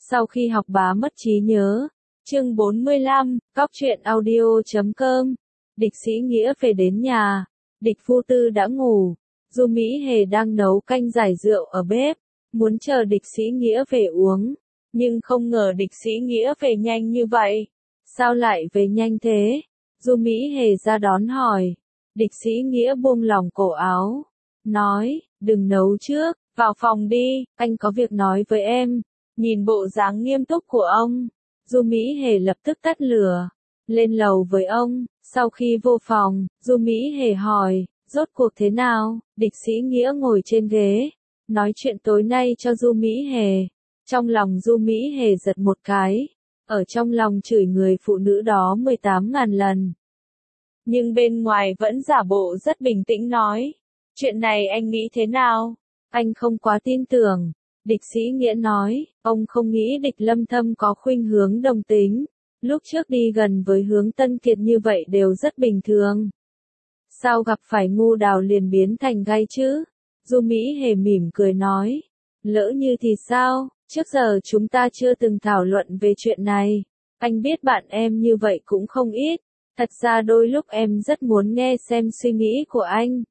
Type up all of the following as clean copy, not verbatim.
Sau khi học bá mất trí nhớ. Chương 45, Cóc truyện audio.com. Địch Sĩ Nghĩa về đến nhà. Địch Phu Tư đã ngủ. Du Mỹ Hề đang nấu canh giải rượu ở bếp, muốn chờ Địch Sĩ Nghĩa về uống. Nhưng không ngờ Địch Sĩ Nghĩa về nhanh như vậy. Sao lại về nhanh thế? Du Mỹ Hề ra đón hỏi. Địch Sĩ Nghĩa buông lỏng cổ áo. Nói, đừng nấu trước, vào phòng đi, anh có việc nói với em. Nhìn bộ dáng nghiêm túc của ông, Du Mỹ Hề lập tức tắt lửa. Lên lầu với ông, sau khi vô phòng, Du Mỹ Hề hỏi, rốt cuộc thế nào? Địch Sĩ Nghĩa ngồi trên ghế, nói chuyện tối nay cho Du Mỹ Hề. Trong lòng Du Mỹ Hề giật một cái, ở trong lòng chửi người phụ nữ đó 18.000 lần. Nhưng bên ngoài vẫn giả bộ rất bình tĩnh nói, chuyện này anh nghĩ thế nào? Anh không quá tin tưởng. Địch Sĩ Nghĩa nói, ông không nghĩ Địch Lâm Thâm có khuynh hướng đồng tính. Lúc trước đi gần với Hướng Tân Kiệt như vậy đều rất bình thường. Sao gặp phải Ngu Đào liền biến thành gay chứ? Du Mỹ Hề mỉm cười nói, lỡ như thì sao, trước giờ chúng ta chưa từng thảo luận về chuyện này. Anh biết bạn em như vậy cũng không ít. Thật ra đôi lúc em rất muốn nghe xem suy nghĩ của anh.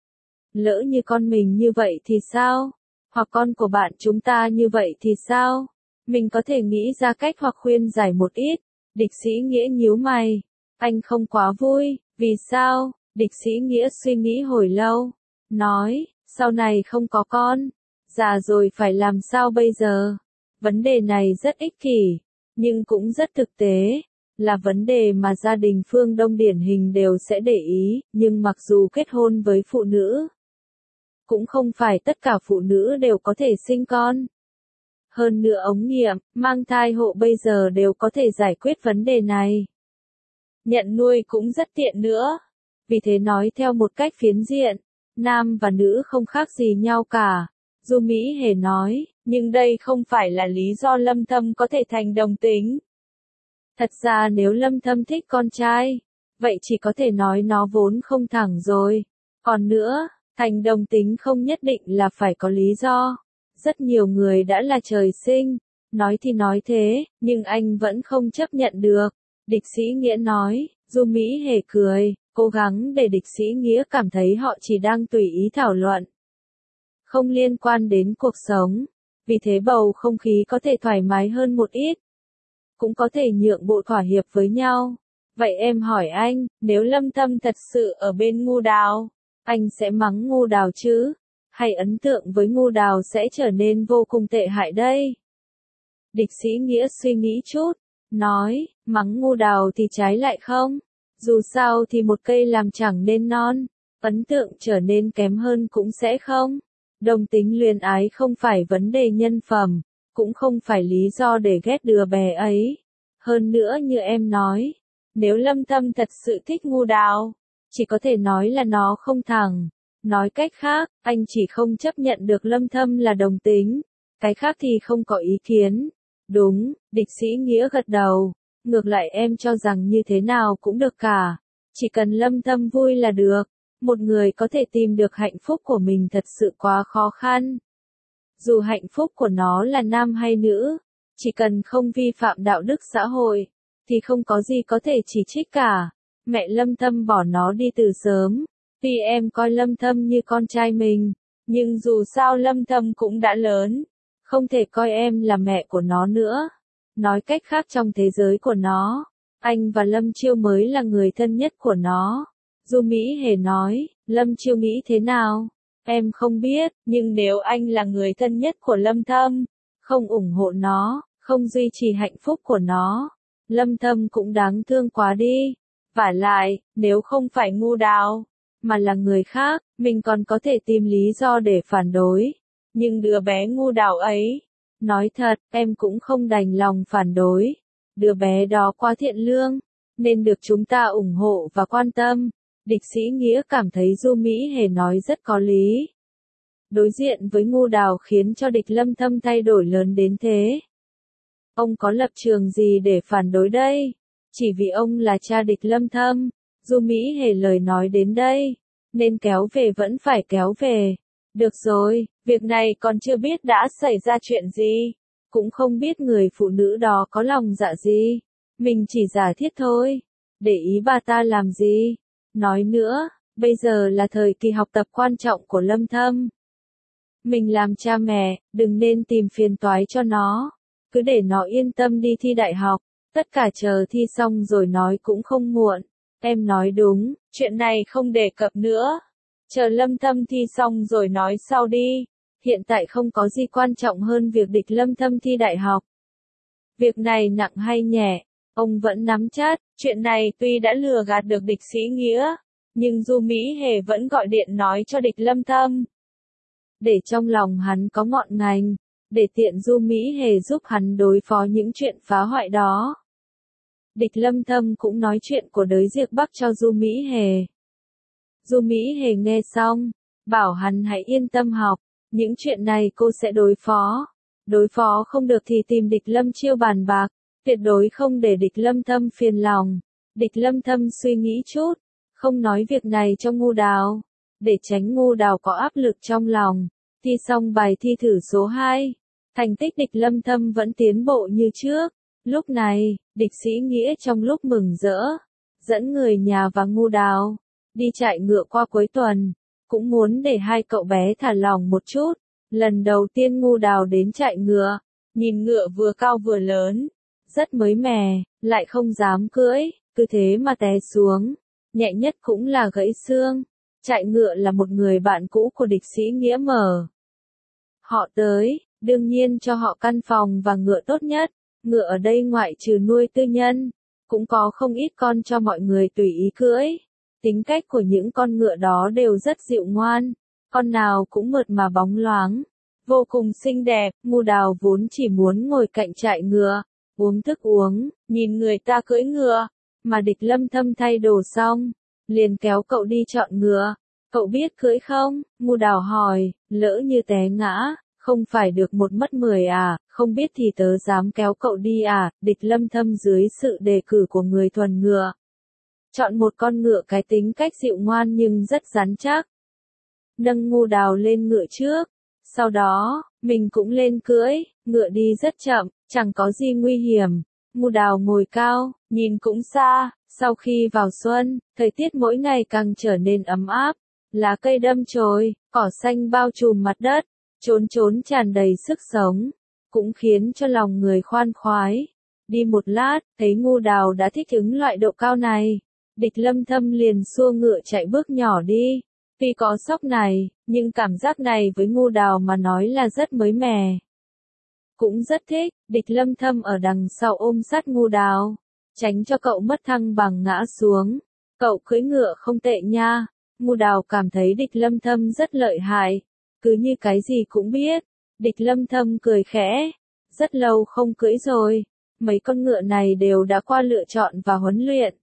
Lỡ như con mình như vậy thì sao? Hoặc con của bạn chúng ta như vậy thì sao? Mình có thể nghĩ ra cách hoặc khuyên giải một ít. Địch Sĩ Nghĩa nhíu mày. Anh không quá vui, vì sao? Địch Sĩ Nghĩa suy nghĩ hồi lâu. Nói, sau này không có con. Già rồi phải làm sao bây giờ? Vấn đề này rất ích kỷ, nhưng cũng rất thực tế. Là vấn đề mà gia đình phương Đông điển hình đều sẽ để ý, nhưng mặc dù kết hôn với phụ nữ, cũng không phải tất cả phụ nữ đều có thể sinh con. Hơn nữa ống nghiệm, mang thai hộ bây giờ đều có thể giải quyết vấn đề này. Nhận nuôi cũng rất tiện nữa. Vì thế nói theo một cách phiến diện, nam và nữ không khác gì nhau cả. Du Mỹ Hề nói, nhưng đây không phải là lý do Lâm Thâm có thể thành đồng tính. Thật ra nếu Lâm Thâm thích con trai, vậy chỉ có thể nói nó vốn không thẳng rồi. Còn nữa, thành đồng tính không nhất định là phải có lý do. Rất nhiều người đã là trời sinh. Nói thì nói thế, nhưng anh vẫn không chấp nhận được. Địch Sĩ Nghĩa nói. Du Mỹ Hề cười, cố gắng để Địch Sĩ Nghĩa cảm thấy họ chỉ đang tùy ý thảo luận, không liên quan đến cuộc sống. Vì thế bầu không khí có thể thoải mái hơn một ít, cũng có thể nhượng bộ thỏa hiệp với nhau. Vậy em hỏi anh, nếu Lâm Thâm thật sự ở bên Ngu Đào, anh sẽ mắng Ngu Đào chứ? Hay ấn tượng với Ngu Đào sẽ trở nên vô cùng tệ hại đây? Địch Sĩ Nghĩa suy nghĩ chút, nói, mắng Ngu Đào thì trái lại không. Dù sao thì một cây làm chẳng nên non, ấn tượng trở nên kém hơn cũng sẽ không. Đồng tính luyến ái không phải vấn đề nhân phẩm, cũng không phải lý do để ghét đứa bé ấy. Hơn nữa như em nói, nếu Lâm Thâm thật sự thích Ngu Đào, chỉ có thể nói là nó không thẳng. Nói cách khác, anh chỉ không chấp nhận được Lâm Thâm là đồng tính, cái khác thì không có ý kiến. Đúng, Địch Sĩ Nghĩa gật đầu. Ngược lại em cho rằng như thế nào cũng được cả. Chỉ cần Lâm Thâm vui là được. Một người có thể tìm được hạnh phúc của mình thật sự quá khó khăn. Dù hạnh phúc của nó là nam hay nữ, chỉ cần không vi phạm đạo đức xã hội, thì không có gì có thể chỉ trích cả. Mẹ Lâm Thâm bỏ nó đi từ sớm. Tuy em coi Lâm Thâm như con trai mình, nhưng dù sao Lâm Thâm cũng đã lớn. Không thể coi em là mẹ của nó nữa. Nói cách khác trong thế giới của nó, anh và Lâm Chiêu mới là người thân nhất của nó. Du Mỹ Hề nói, Lâm Chiêu nghĩ thế nào? Em không biết, nhưng nếu anh là người thân nhất của Lâm Thâm, không ủng hộ nó, không duy trì hạnh phúc của nó, Lâm Thâm cũng đáng thương quá đi. Vả lại, nếu không phải Ngu Đào, mà là người khác, mình còn có thể tìm lý do để phản đối. Nhưng đứa bé Ngu Đào ấy, nói thật, em cũng không đành lòng phản đối. Đứa bé đó quá thiện lương, nên được chúng ta ủng hộ và quan tâm. Địch Sĩ Nghĩa cảm thấy Du Mỹ Hề nói rất có lý. Đối diện với Ngu Đào khiến cho Địch Lâm Thâm thay đổi lớn đến thế. Ông có lập trường gì để phản đối đây? Chỉ vì ông là cha Địch Lâm Thâm. Du Mỹ Hề lời nói đến đây, nên kéo về vẫn phải kéo về. Được rồi, việc này còn chưa biết đã xảy ra chuyện gì. cũng không biết người phụ nữ đó có lòng dạ gì. Mình chỉ giả thiết thôi, để ý bà ta làm gì. Nói nữa, bây giờ là thời kỳ học tập quan trọng của Lâm Thâm. Mình làm cha mẹ, đừng nên tìm phiền toái cho nó. Cứ để nó yên tâm đi thi đại học, tất cả chờ thi xong rồi nói cũng không muộn. Em nói đúng, chuyện này không đề cập nữa. Chờ Lâm Thâm thi xong rồi nói sau đi. Hiện tại không có gì quan trọng hơn việc địch Lâm Thâm thi đại học. Việc này nặng hay nhẹ, ông vẫn nắm chắc. Chuyện này tuy đã lừa gạt được địch Sĩ Nghĩa, nhưng Du Mỹ Hề vẫn gọi điện nói cho địch Lâm Thâm. Để trong lòng hắn có ngọn ngành, để tiện Du Mỹ Hề giúp hắn đối phó những chuyện phá hoại đó. Địch Lâm Thâm cũng nói chuyện của đới Diệp Bắc cho Du Mỹ Hề. Du Mỹ Hề nghe xong, bảo hắn hãy yên tâm học, những chuyện này cô sẽ đối phó. Đối phó không được thì tìm địch Lâm Chiêu bàn bạc, tuyệt đối không để địch Lâm Thâm phiền lòng. Địch Lâm Thâm suy nghĩ chút, không nói việc này cho Ngô Đào, để tránh Ngô Đào có áp lực trong lòng. Thi xong bài thi thử số 2, thành tích địch Lâm Thâm vẫn tiến bộ như trước. Lúc này, địch Sĩ Nghĩa trong lúc mừng rỡ, dẫn người nhà và Ngô Đào đi chạy ngựa qua cuối tuần, cũng muốn để hai cậu bé thả lỏng một chút. Lần đầu tiên Ngô Đào đến chạy ngựa, nhìn ngựa vừa cao vừa lớn, rất mới mẻ, lại không dám cưỡi, cứ thế mà té xuống, nhẹ nhất cũng là gãy xương. Chạy ngựa là một người bạn cũ của địch Sĩ Nghĩa mở. Họ tới, đương nhiên cho họ căn phòng và ngựa tốt nhất. Ngựa ở đây ngoại trừ nuôi tư nhân, cũng có không ít con cho mọi người tùy ý cưỡi. Tính cách của những con ngựa đó đều rất dịu ngoan, con nào cũng mượt mà bóng loáng, vô cùng xinh đẹp. Ngô Đào vốn chỉ muốn ngồi cạnh trại ngựa, uống thức uống, nhìn người ta cưỡi ngựa, mà địch Lâm Thâm thay đồ xong, liền kéo cậu đi chọn ngựa. Cậu biết cưỡi không? Ngô Đào hỏi, lỡ như té ngã, không phải được 1 mất 10 à, không biết thì tớ dám kéo cậu đi à. Địch Lâm Thâm dưới sự đề cử của người thuần ngựa, chọn một con ngựa cái tính cách dịu ngoan nhưng rất rắn chắc. Nâng Ngô Đào lên ngựa trước, sau đó, mình cũng lên cưỡi, ngựa đi rất chậm, chẳng có gì nguy hiểm. Ngô Đào ngồi cao, nhìn cũng xa. Sau khi vào xuân, thời tiết mỗi ngày càng trở nên ấm áp, lá cây đâm chồi, cỏ xanh bao trùm mặt đất, chốn chốn tràn đầy sức sống, cũng khiến cho lòng người khoan khoái. Đi một lát, thấy Ngô Đào đã thích ứng loại độ cao này, địch Lâm Thâm liền xua ngựa chạy bước nhỏ đi. Tuy có sóc này, nhưng cảm giác này với Ngô Đào mà nói là rất mới mẻ. Cũng rất thích, địch Lâm Thâm ở đằng sau ôm sát Ngô Đào, tránh cho cậu mất thăng bằng ngã xuống. Cậu cưỡi ngựa không tệ nha. Ngô Đào cảm thấy địch Lâm Thâm rất lợi hại, cứ như cái gì cũng biết. Địch Lâm Thâm cười khẽ, rất lâu không cưỡi rồi, mấy con ngựa này đều đã qua lựa chọn và huấn luyện.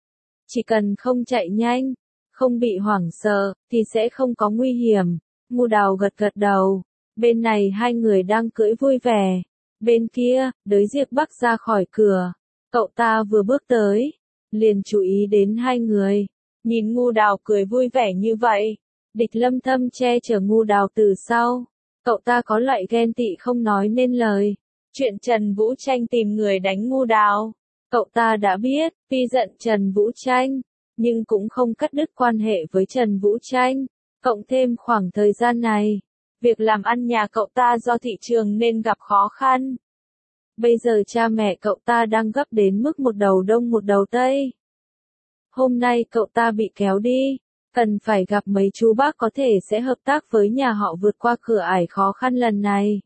Chỉ cần không chạy nhanh, không bị hoảng sợ, thì sẽ không có nguy hiểm. Ngô Đào gật gật đầu. Bên này hai người đang cưỡi vui vẻ. Bên kia, đới Diệp Bắc ra khỏi cửa. Cậu ta vừa bước tới, liền chú ý đến hai người. Nhìn Ngô Đào cười vui vẻ như vậy, địch Lâm Thâm che chở Ngô Đào từ sau. Cậu ta có loại ghen tị không nói nên lời. Chuyện Trần Vũ Tranh tìm người đánh Ngô Đào, cậu ta đã biết, tuy giận Trần Vũ Tranh, nhưng cũng không cắt đứt quan hệ với Trần Vũ Tranh. Cộng thêm khoảng thời gian này, việc làm ăn nhà cậu ta do thị trường nên gặp khó khăn. Bây giờ cha mẹ cậu ta đang gấp đến mức một đầu đông một đầu tây. Hôm nay cậu ta bị kéo đi, cần phải gặp mấy chú bác có thể sẽ hợp tác với nhà họ vượt qua cửa ải khó khăn lần này.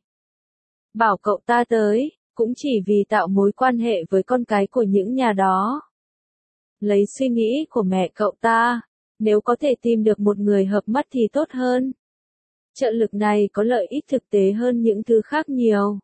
Bảo cậu ta tới, cũng chỉ vì tạo mối quan hệ với con cái của những nhà đó. Lấy suy nghĩ của mẹ cậu ta, nếu có thể tìm được một người hợp mắt thì tốt hơn. Trợ lực này có lợi ích thực tế hơn những thứ khác nhiều.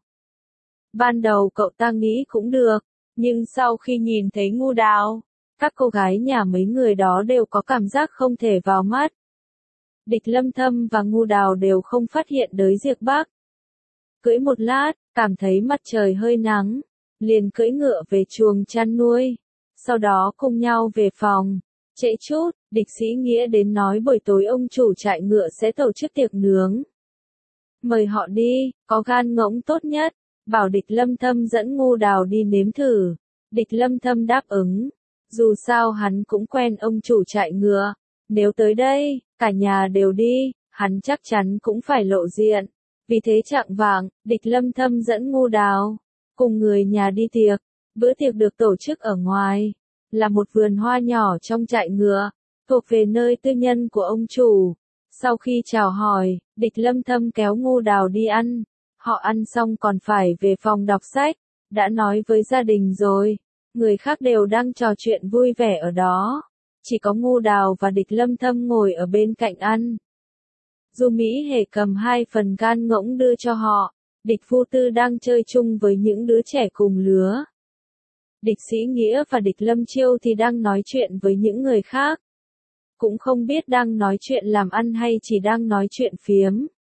Ban đầu cậu ta nghĩ cũng được, nhưng sau khi nhìn thấy Ngô Đào, các cô gái nhà mấy người đó đều có cảm giác không thể vào mắt. Địch Lâm Thâm và Ngô Đào đều không phát hiện đới Diệp Bắc. Cưỡi một lát, cảm thấy mặt trời hơi nắng, liền cưỡi ngựa về chuồng chăn nuôi, sau đó cùng nhau về phòng. Trễ chút, địch Sĩ Nghĩa đến nói buổi tối ông chủ trại ngựa sẽ tổ chức tiệc nướng. Mời họ đi, có gan ngỗng tốt nhất. bảo Địch Lâm Thâm dẫn Ngô Đào đi nếm thử. Địch Lâm Thâm đáp ứng. Dù sao hắn cũng quen ông chủ trại ngựa. Nếu tới đây, cả nhà đều đi, hắn chắc chắn cũng phải lộ diện. Vì thế chạng vạng, Địch Lâm Thâm dẫn Ngô Đào cùng người nhà đi tiệc. Bữa tiệc được tổ chức ở ngoài, là một vườn hoa nhỏ trong trại ngựa, thuộc về nơi tư nhân của ông chủ. Sau khi chào hỏi, Địch Lâm Thâm kéo Ngô Đào đi ăn. Họ ăn xong còn phải về phòng đọc sách. Đã nói với gia đình rồi, người khác đều đang trò chuyện vui vẻ ở đó. Chỉ có Ngô Đào và Địch Lâm Thâm ngồi ở bên cạnh ăn. Du Mỹ Hề cầm 2 phần gan ngỗng đưa cho họ. Địch Phu Tư đang chơi chung với những đứa trẻ cùng lứa. Địch Sĩ Nghĩa và Địch Lâm Chiêu thì đang nói chuyện với những người khác. Cũng không biết đang nói chuyện làm ăn hay chỉ đang nói chuyện phiếm.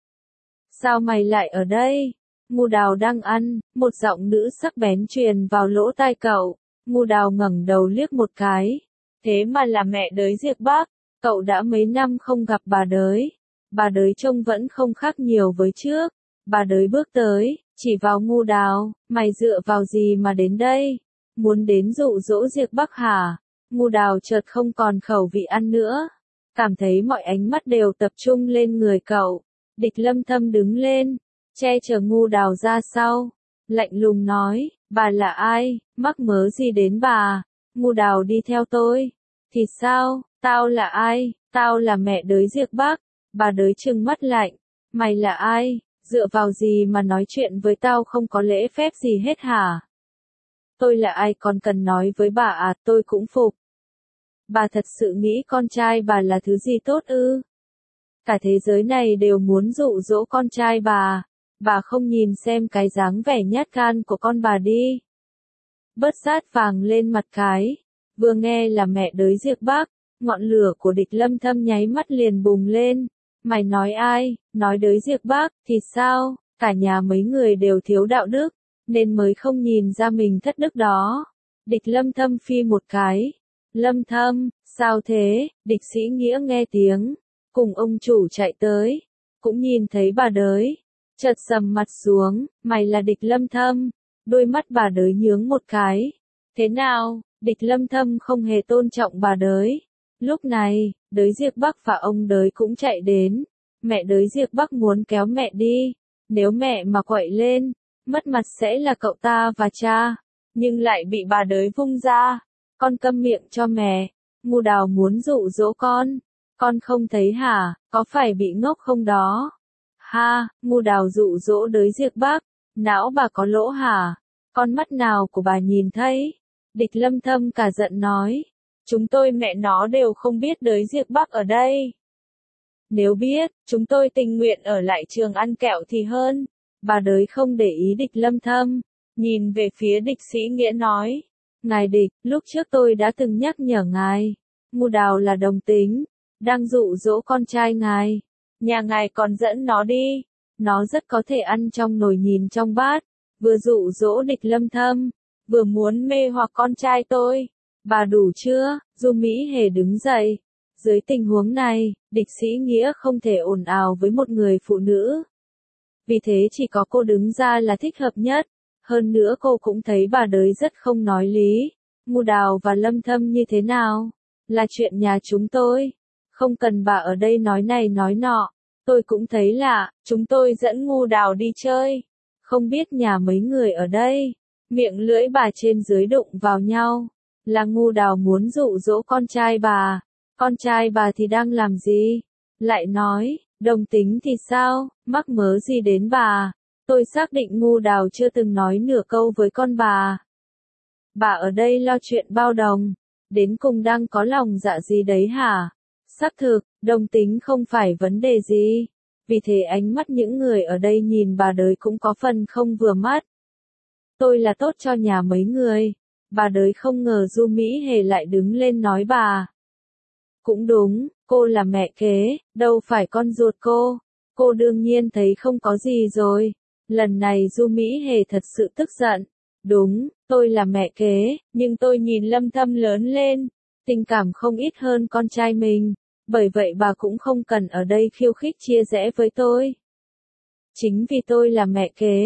Sao mày lại ở đây? Ngô Đào đang ăn, một giọng nữ sắc bén truyền vào lỗ tai cậu. Ngô Đào ngẩng đầu liếc một cái. Thế mà là mẹ Đới Diệp Bắc. Cậu đã mấy năm không gặp bà Đới. Bà Đới trông vẫn không khác nhiều với trước. Bà Đới bước tới, chỉ vào Ngô Đào. Mày dựa vào gì mà đến đây? Muốn đến dụ dỗ Diệp Bắc hả? Ngô Đào chợt không còn khẩu vị ăn nữa. Cảm thấy mọi ánh mắt đều tập trung lên người cậu. Địch Lâm Thâm đứng lên, che chở Ngô Đào ra sau. Lạnh lùng nói, bà là ai, mắc mớ gì đến bà? Ngô Đào đi theo tôi. Thì sao, tao là ai? Tao là mẹ Đới Diệp Bắc. Bà Đới trừng mắt lạnh. Mày là ai? Dựa vào gì mà nói chuyện với tao không có lễ phép gì hết hả? Tôi là ai còn cần nói với bà à, tôi cũng phục. Bà thật sự nghĩ con trai bà là thứ gì tốt ư? Cả thế giới này đều muốn dụ dỗ con trai bà. Bà không nhìn xem cái dáng vẻ nhát gan của con bà đi. Bớt sát vàng lên mặt cái. Vừa nghe là mẹ Đới Diệp Bắc, ngọn lửa của Địch Lâm Thâm nháy mắt liền bùng lên. Mày nói ai? Nói Đới Diệp Bắc, thì sao? Cả nhà mấy người đều thiếu đạo đức, nên mới không nhìn ra mình thất đức đó. Địch Lâm Thâm phi một cái. Lâm Thâm, sao thế? Địch Sĩ Nghĩa nghe tiếng, cùng ông chủ chạy tới, cũng nhìn thấy bà Đới. Chợt sầm mặt xuống, mày là Địch Lâm Thâm. Đôi mắt bà Đới nhướng một cái. Thế nào? Địch Lâm Thâm không hề tôn trọng bà Đới. Lúc này, Đới Diệp Bắc và ông Đới cũng chạy đến. Mẹ Đới Diệp Bắc muốn kéo mẹ đi. Nếu mẹ mà quậy lên, mất mặt sẽ là cậu ta và cha. Nhưng lại bị bà Đới vung ra. Con câm miệng cho mẹ. Ngô Đào muốn dụ dỗ con. Con không thấy hả, có phải bị ngốc không đó? Ha, Ngô Đào dụ dỗ Đới Diệp Bắc. Não bà có lỗ hả? Con mắt nào của bà nhìn thấy? Địch Lâm Thâm cả giận nói. Chúng tôi mẹ nó đều không biết Đới Diệp Bắc ở đây. Nếu biết, chúng tôi tình nguyện ở lại trường ăn kẹo thì hơn. Bà Đới không để ý Địch Lâm Thâm. Nhìn về phía Địch Sĩ Nghĩa nói. Ngài Địch, lúc trước tôi đã từng nhắc nhở ngài. Ngô Đào là đồng tính. Đang dụ dỗ con trai ngài. Nhà ngài còn dẫn nó đi. Nó rất có thể ăn trong nồi nhìn trong bát. Vừa dụ dỗ Địch Lâm Thâm, vừa muốn mê hoặc con trai tôi. Bà đủ chưa? Du Mỹ Hề đứng dậy. Dưới tình huống này, Địch Sĩ Nghĩa không thể ồn ào với một người phụ nữ. Vì thế chỉ có cô đứng ra là thích hợp nhất. Hơn nữa cô cũng thấy bà Đới rất không nói lý. Ngô Đào và Lâm Thâm như thế nào? Là chuyện nhà chúng tôi. Không cần bà ở đây nói này nói nọ. Tôi cũng thấy lạ, chúng tôi dẫn Ngô Đào đi chơi. Không biết nhà mấy người ở đây. Miệng lưỡi bà trên dưới đụng vào nhau. Là Ngô Đào muốn dụ dỗ con trai bà. Con trai bà thì đang làm gì? Lại nói, đồng tính thì sao? Mắc mớ gì đến bà? Tôi xác định Ngô Đào chưa từng nói nửa câu với con bà. Bà ở đây lo chuyện bao đồng. Đến cùng đang có lòng dạ gì đấy hả? Xác thực, đồng tính không phải vấn đề gì. Vì thế ánh mắt những người ở đây nhìn bà Đới cũng có phần không vừa mắt. Tôi là tốt cho nhà mấy người. Bà Đới không ngờ Du Mỹ Hề lại đứng lên nói bà. Cũng đúng, cô là mẹ kế, đâu phải con ruột cô. Cô đương nhiên thấy không có gì rồi. Lần này Du Mỹ Hề thật sự tức giận. Đúng, tôi là mẹ kế, nhưng tôi nhìn Lâm Thâm lớn lên. Tình cảm không ít hơn con trai mình. Bởi vậy bà cũng không cần ở đây khiêu khích chia rẽ với tôi. Chính vì tôi là mẹ kế,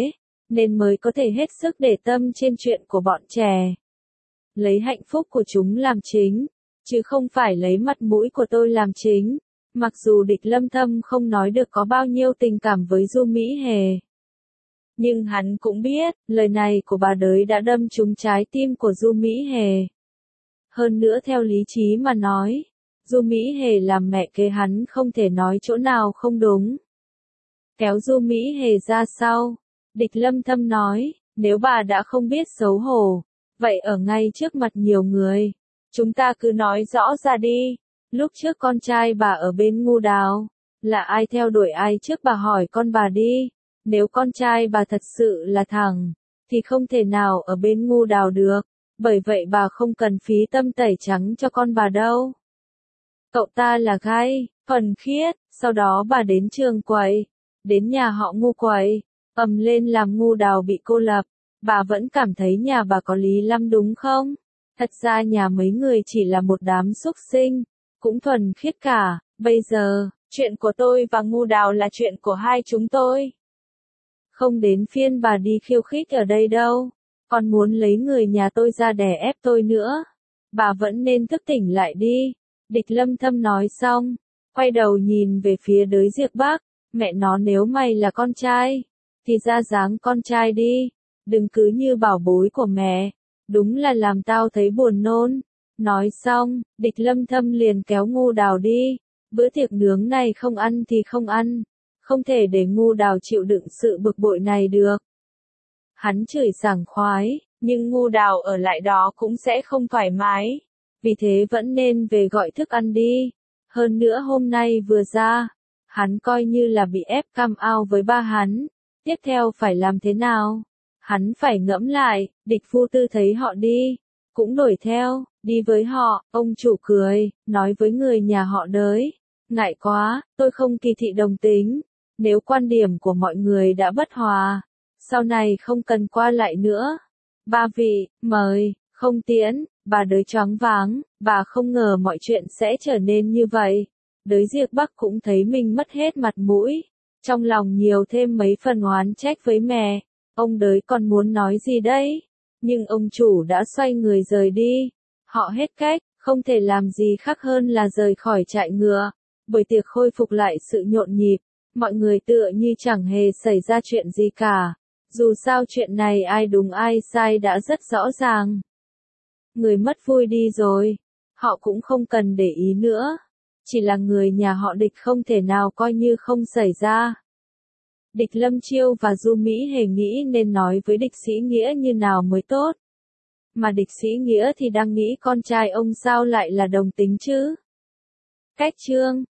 nên mới có thể hết sức để tâm trên chuyện của bọn trẻ. Lấy hạnh phúc của chúng làm chính, chứ không phải lấy mặt mũi của tôi làm chính. Mặc dù Địch Lâm Thâm không nói được có bao nhiêu tình cảm với Du Mỹ Hề, nhưng hắn cũng biết, lời này của bà đới đã đâm trúng trái tim của Du Mỹ Hề. Hơn nữa theo lý trí mà nói, Du Mỹ Hề làm mẹ kế hắn không thể nói chỗ nào không đúng. Kéo Du Mỹ Hề ra sau, Địch Lâm Thâm nói, nếu bà đã không biết xấu hổ, vậy ở ngay trước mặt nhiều người, chúng ta cứ nói rõ ra đi. Lúc trước con trai bà ở bên Ngu Đào, là ai theo đuổi ai trước bà hỏi con bà đi. Nếu con trai bà thật sự là thằng, thì không thể nào ở bên Ngu Đào được, bởi vậy bà không cần phí tâm tẩy trắng cho con bà đâu. Cậu ta là gay, thuần khiết, sau đó bà đến trường quậy, đến nhà họ Ngu quậy, ầm lên làm Ngu Đào bị cô lập. Bà vẫn cảm thấy nhà bà có lý lắm đúng không? Thật ra nhà mấy người chỉ là một đám súc sinh, cũng thuần khiết cả. Bây giờ, chuyện của tôi và Ngu Đào là chuyện của hai chúng tôi. Không đến phiên bà đi khiêu khích ở đây đâu. Còn muốn lấy người nhà tôi ra đè ép tôi nữa. Bà vẫn nên thức tỉnh lại đi. Địch Lâm Thâm nói xong, quay đầu nhìn về phía Đới Diệp Bắc. Mẹ nó, nếu mày là con trai, thì ra dáng con trai đi. Đừng cứ như bảo bối của mẹ. Đúng là làm tao thấy buồn nôn. Nói xong, Địch Lâm Thâm liền kéo Ngu Đào đi. Bữa tiệc nướng này không ăn thì không ăn. Không thể để Ngu Đào chịu đựng sự bực bội này được. Hắn chửi sảng khoái, nhưng Ngu Đào ở lại đó cũng sẽ không thoải mái. Vì thế vẫn nên về gọi thức ăn đi. Hơn nữa hôm nay vừa ra, hắn coi như là bị ép cam ao với ba hắn. Tiếp theo phải làm thế nào? Hắn phải ngẫm lại. Địch Phu Tư thấy họ đi, cũng đuổi theo, đi với họ. Ông chủ cười, nói với người nhà họ Đới, ngại quá, tôi không kỳ thị đồng tính. Nếu quan điểm của mọi người đã bất hòa, sau này không cần qua lại nữa. Ba vị, mời, không tiễn. Bà Đới choáng váng, bà không ngờ mọi chuyện sẽ trở nên như vậy. Đới Diệp Bắc cũng thấy mình mất hết mặt mũi, trong lòng nhiều thêm mấy phần oán trách với mẹ. Ông Đới còn muốn nói gì đấy, nhưng ông chủ đã xoay người rời đi. Họ hết cách, không thể làm gì khác hơn là rời khỏi trại ngựa. Buổi tiệc khôi phục lại sự nhộn nhịp, mọi người tựa như chẳng hề xảy ra chuyện gì cả. Dù sao chuyện này ai đúng ai sai đã rất rõ ràng. Người mất vui đi rồi, họ cũng không cần để ý nữa. Chỉ là người nhà họ Địch không thể nào coi như không xảy ra. Địch Lâm Chiêu và Du Mỹ Hề nghĩ nên nói với Địch Sĩ Nghĩa như nào mới tốt. Mà Địch Sĩ Nghĩa thì đang nghĩ con trai ông sao lại là đồng tính chứ. Cách chương